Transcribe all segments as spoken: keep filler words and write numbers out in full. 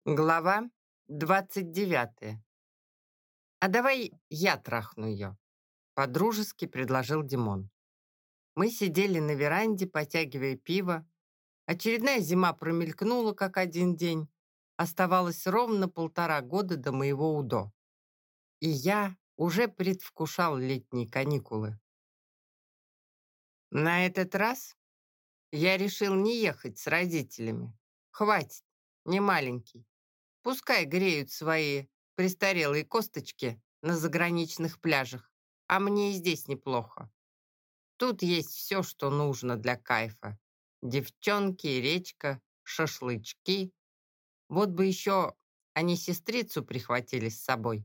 Глава двадцать девятая. «А давай я трахну ее», — подружески предложил Димон. Мы сидели на веранде, потягивая пиво. Очередная зима промелькнула, как один день. Оставалось ровно полтора года до моего УДО. И я уже предвкушал летние каникулы. На этот раз я решил не ехать с родителями. Хватит, не маленький. Пускай греют свои престарелые косточки на заграничных пляжах, а мне и здесь неплохо. Тут есть все, что нужно для кайфа. Девчонки, речка, шашлычки. Вот бы еще они сестрицу прихватили с собой.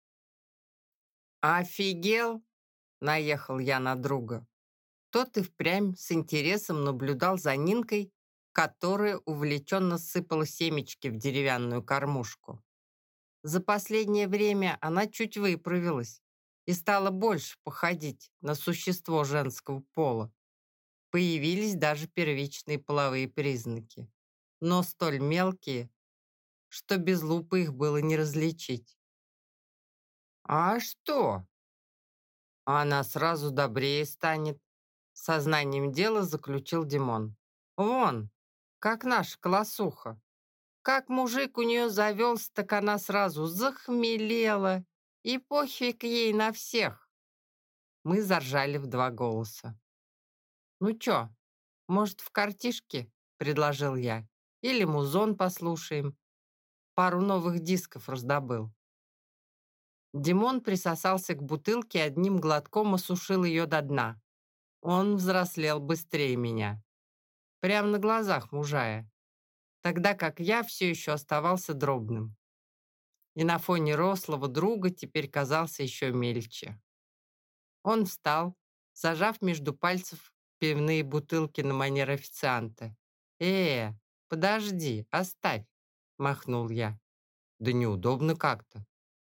«Офигел!» — наехал я на друга. Тот и впрямь с интересом наблюдал за Нинкой, которая увлеченно сыпала семечки в деревянную кормушку. За последнее время она чуть выправилась и стала больше походить на существо женского пола. Появились даже первичные половые признаки, но столь мелкие, что без лупы их было не различить. «А что? Она сразу добрее станет», — сознанием дела заключил Димон. «Вон, как наша колосуха. Как мужик у нее завелся, так она сразу захмелела, и пофиг ей на всех». Мы заржали в два голоса. «Ну чё, может, в картишке?» — предложил я. «Или музон послушаем. Пару новых дисков раздобыл». Димон присосался к бутылке и одним глотком осушил ее до дна. Он взрослел быстрее меня. Прямо на глазах мужая. Тогда как я все еще оставался дробным. И на фоне рослого друга теперь казался еще мельче. Он встал, зажав между пальцев пивные бутылки на манер официанта. «Э, подожди, оставь», — махнул я. «Да неудобно как-то».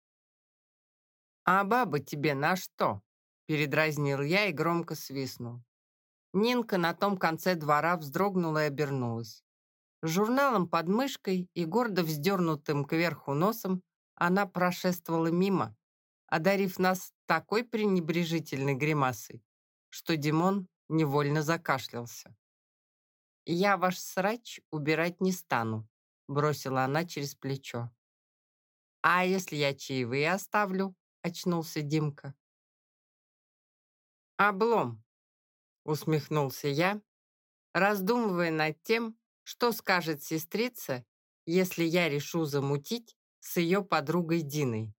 «А баба тебе на что?» — передразнил я и громко свистнул. Нинка на том конце двора вздрогнула и обернулась. С журналом под мышкой и гордо вздернутым кверху носом она прошествовала мимо, одарив нас такой пренебрежительной гримасой, что Димон невольно закашлялся. «Я ваш срач убирать не стану», — бросила она через плечо. «А если я чаевые оставлю?» — очнулся Димка. «Облом», — усмехнулся я, раздумывая над тем, что скажет сестрица, если я решу замутить с ее подругой Диной.